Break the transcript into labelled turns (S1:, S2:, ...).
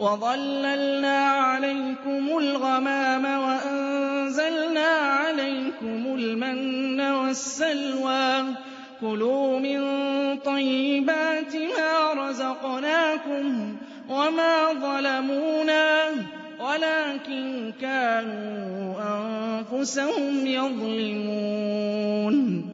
S1: وَظَلَّلْنَا عَلَيْكُمُ الْغَمَامَ وَأَنزَلْنَا عَلَيْكُمُ الْمَنَّ وَالسَّلْوَىٰ ۖ كُلُوا مِن طَيِّبَاتِ مَا رَزَقْنَاكُمْ ۖ وَمَا ظَلَمُونَا وَلَٰكِن كَانُوا أَنفُسَهُمْ يَظْلِمُونَ